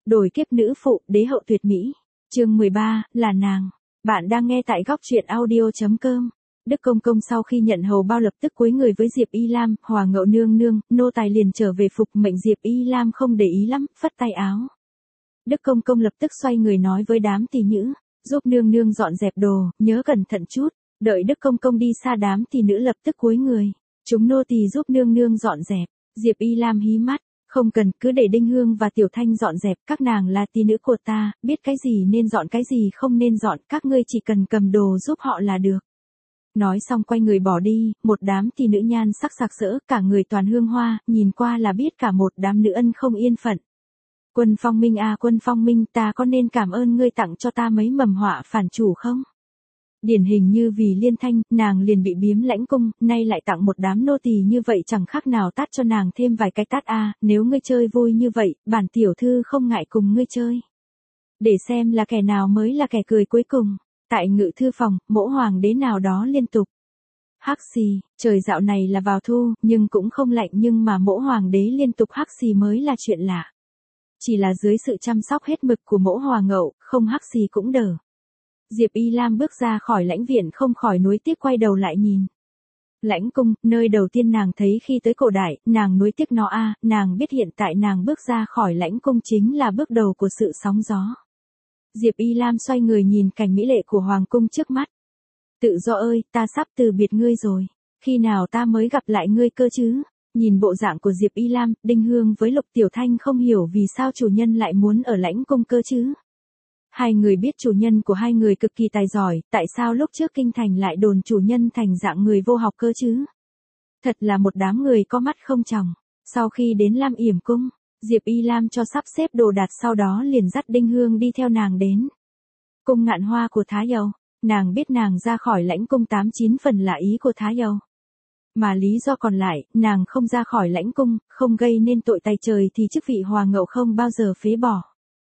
Đổi kiếp nữ phụ, đế hậu tuyệt mỹ. Chương 13, là nàng. Bạn đang nghe tại góc truyện audio.com. Đức Công Công sau khi nhận hầu bao lập tức cúi người với Diệp Y Lam, Hòa Ngậu nương nương, nô tài liền trở về phục mệnh. Diệp Y Lam không để ý lắm, phất tay áo. Đức Công Công lập tức xoay người nói với đám tỳ nữ, giúp nương nương dọn dẹp đồ, nhớ cẩn thận chút. Đợi Đức Công Công đi xa đám tỳ nữ lập tức cúi người, chúng nô tỳ giúp nương nương dọn dẹp. Diệp Y Lam hí mắt, không cần, cứ để Đinh Hương và Tiểu Thanh dọn dẹp, các nàng là tỳ nữ của ta, biết cái gì nên dọn cái gì không nên dọn, các ngươi chỉ cần cầm đồ giúp họ là được. Nói xong quay người bỏ đi, một đám tỳ nữ nhan sắc sặc sỡ, cả người toàn hương hoa, nhìn qua là biết cả một đám nữ ân không yên phận. Quân Phong Minh à, Quân Phong Minh, ta có nên cảm ơn ngươi tặng cho ta mấy mầm họa phản chủ không? Điển hình như vì Liên Thanh, nàng liền bị biếm lãnh cung, nay lại tặng một đám nô tỳ như vậy, chẳng khác nào tát cho nàng thêm vài cái tát a. Nếu ngươi chơi vui như vậy, bản tiểu thư không ngại cùng ngươi chơi. Để xem là kẻ nào mới là kẻ cười cuối cùng. Tại ngự thư phòng, mỗ hoàng đế nào đó liên tục. Hắc xì, trời dạo này là vào thu, nhưng cũng không lạnh, nhưng mà mỗ hoàng đế liên tục hắc xì mới là chuyện lạ. Chỉ là dưới sự chăm sóc hết mực của mỗ Hòa Ngậu, không hắc xì cũng đỡ. Diệp Y Lam bước ra khỏi lãnh viện không khỏi nuối tiếc quay đầu lại nhìn. Lãnh cung, nơi đầu tiên nàng thấy khi tới cổ đại, nàng nuối tiếc nó a. Nàng biết hiện tại nàng bước ra khỏi lãnh cung chính là bước đầu của sự sóng gió. Diệp Y Lam xoay người nhìn cảnh mỹ lệ của hoàng cung trước mắt. Tự do ơi, ta sắp từ biệt ngươi rồi. Khi nào ta mới gặp lại ngươi cơ chứ? Nhìn bộ dạng của Diệp Y Lam, Đinh Hương với Lục Tiểu Thanh không hiểu vì sao chủ nhân lại muốn ở lãnh cung cơ chứ. Hai người biết chủ nhân của hai người cực kỳ tài giỏi, tại sao lúc trước kinh thành lại đồn chủ nhân thành dạng người vô học cơ chứ? Thật là một đám người có mắt không tròng. Sau khi đến Lam Yểm cung, Diệp Y Lam cho sắp xếp đồ đạc, sau đó liền dắt Đinh Hương đi theo nàng đến cung Ngạn Hoa của Thái Dầu. Nàng biết nàng ra khỏi lãnh cung 89 phần là ý của Thái Dầu. Mà lý do còn lại, nàng không ra khỏi lãnh cung, không gây nên tội tày trời thì chức vị Hòa Ngậu không bao giờ phế bỏ.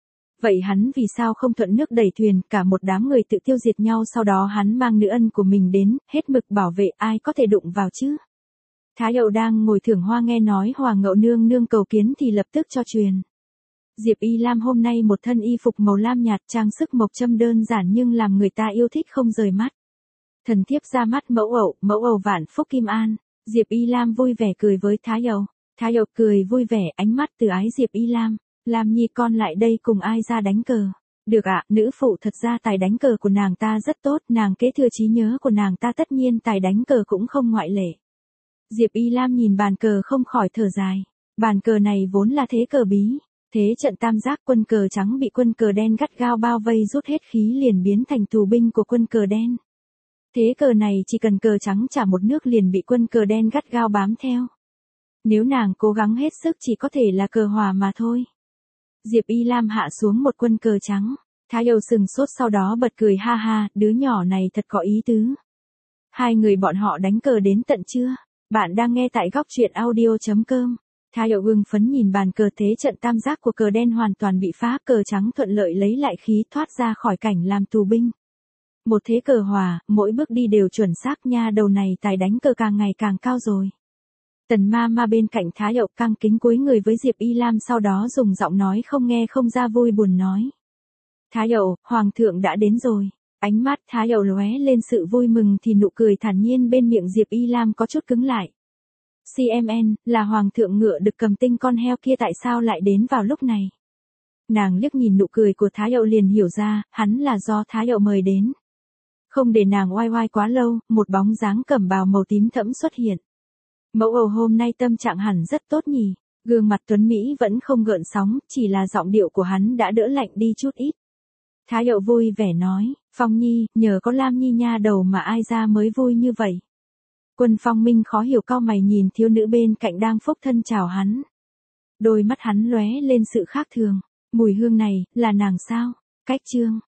Vậy hắn vì sao không thuận nước đẩy thuyền, cả một đám người tự tiêu diệt nhau, sau đó hắn mang nữ ân của mình đến, hết mực bảo vệ, ai có thể đụng vào chứ? Thái Hậu đang ngồi thưởng hoa nghe nói Hòa Ngậu nương nương cầu kiến thì lập tức cho truyền. Diệp Y Lam hôm nay một thân y phục màu lam nhạt, trang sức mộc châm đơn giản nhưng làm người ta yêu thích không rời mắt. Thần thiếp ra mắt mẫu ẩu vạn phúc kim an. Diệp Y Lam vui vẻ cười với Thái Hậu. Thái Hậu cười vui vẻ, ánh mắt từ ái Diệp Y Lam. Lam nhi con lại đây cùng ai ra đánh cờ? Được ạ, nữ phụ thật ra tài đánh cờ của nàng ta rất tốt, nàng kế thừa trí nhớ của nàng ta, tất nhiên tài đánh cờ cũng không ngoại lệ. Diệp Y Lam nhìn bàn cờ không khỏi thở dài. Bàn cờ này vốn là thế cờ bí. Thế trận tam giác, quân cờ trắng bị quân cờ đen gắt gao bao vây, rút hết khí liền biến thành tù binh của quân cờ đen. Thế cờ này chỉ cần cờ trắng trả một nước liền bị quân cờ đen gắt gao bám theo. Nếu nàng cố gắng hết sức chỉ có thể là cờ hòa mà thôi. Diệp Y Lam hạ xuống một quân cờ trắng. Thái Hậu sừng sốt sau đó bật cười ha ha, đứa nhỏ này thật có ý tứ. Hai người bọn họ đánh cờ đến tận trưa. Bạn đang nghe tại góc truyện audio.com. Thái Hậu hưng phấn nhìn bàn cờ, thế trận tam giác của cờ đen hoàn toàn bị phá, cờ trắng thuận lợi lấy lại khí, thoát ra khỏi cảnh làm tù binh. Một thế cờ hòa, mỗi bước đi đều chuẩn xác, nha đầu này tài đánh cờ càng ngày càng cao rồi. Tần ma bên cạnh Thái Hậu căng kính cúi người với Diệp Y Lam, sau đó dùng giọng nói không nghe không ra vui buồn nói. Thái Hậu, Hoàng thượng đã đến rồi. Ánh mắt Thái Hậu lóe lên sự vui mừng thì nụ cười thản nhiên bên miệng Diệp Y Lam có chút cứng lại. CMN, là Hoàng thượng ngựa được cầm tinh con heo kia tại sao lại đến vào lúc này? Nàng liếc nhìn nụ cười của Thái Hậu liền hiểu ra, hắn là do Thái Hậu mời đến. Không để nàng oai oai quá lâu, một bóng dáng cẩm bào màu tím thẫm xuất hiện. Mẫu ầu hôm nay tâm trạng hẳn rất tốt nhỉ, gương mặt tuấn Mỹ vẫn không gợn sóng, chỉ là giọng điệu của hắn đã đỡ lạnh đi chút ít. Thái Hậu vui vẻ nói, Phong Nhi, nhờ có Lam Nhi nha đầu mà ai ra mới vui như vậy. Quân Phong Minh khó hiểu cau mày nhìn thiếu nữ bên cạnh đang phúc thân chào hắn. Đôi mắt hắn lóe lên sự khác thường, mùi hương này, là nàng sao? Cách chương.